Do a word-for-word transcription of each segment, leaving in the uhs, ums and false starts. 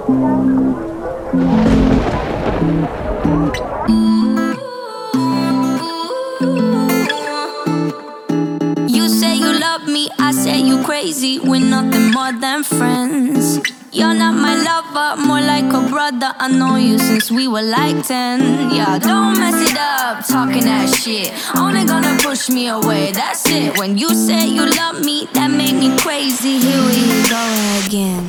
You say you love me, I say you crazy. We're nothing more than friends. You're not my lover, more like a brother. I know you since we were like ten. Yeah, don't mess it up, talking that shit. Only gonna push me away, that's it. When you say you love me, that made me crazy. Here we go again.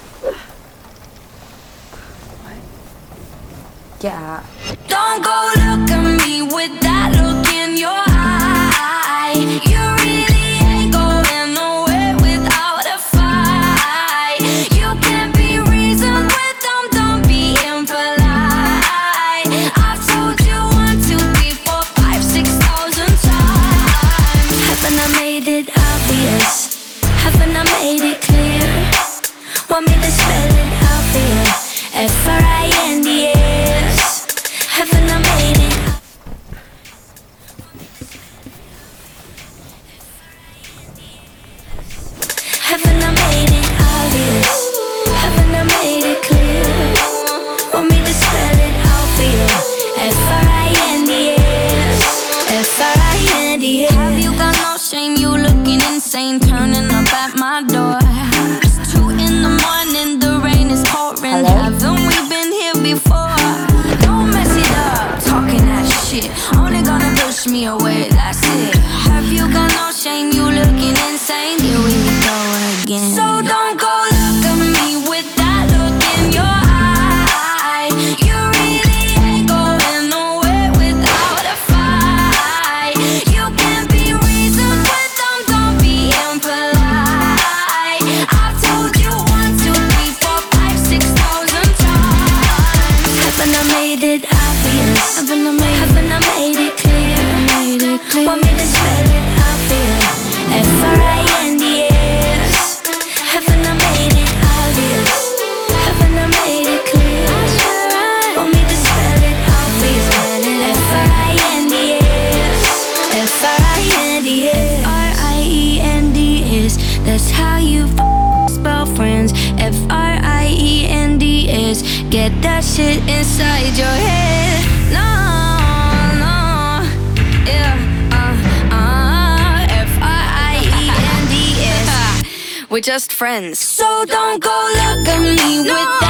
Yeah. Don't go look at me with that look in your eye. You really ain't going nowhere without a fight. You can't be reasoned with them, don't be impolite. I've told you one, two, three, four, five, six thousand times. Haven't I made it obvious? Haven't I made it clear? Want me to spell it out for you? F R I N D S. Haven't I made it? Haven't I made it obvious? Haven't I made it clear? Want me to spell it out for you? F R I N D S. F R I N D S. Have you got no shame? You looking insane, turning up at my door. It's two in the morning, the rain is pouring. Haven't we been here before? Don't mess it up, talking that shit. Only gonna push me away, that's it. Have you got no shame? You looking insane. Here we go again. So don't go look at me with that look in your eye. You really ain't going nowhere without a fight. You can't be reasoned with them, don't be impolite. I've told you one, two, three, four, five, six thousand times. Haven't I made it obvious? Haven't I made, haven't I made it clear? Made it clear. Want me to spell it out for you? F R I N D S. Haven't I made it obvious? Haven't I made it clear? Want me to spell it out for you? F R I N D S. F R I N D S. F R I E N D S. That's how you f- spell friends. F R I E N D S. Get that shit inside your head. No, no, yeah, uh, uh, F R I E N D S. We're just friends. So don't go look at me with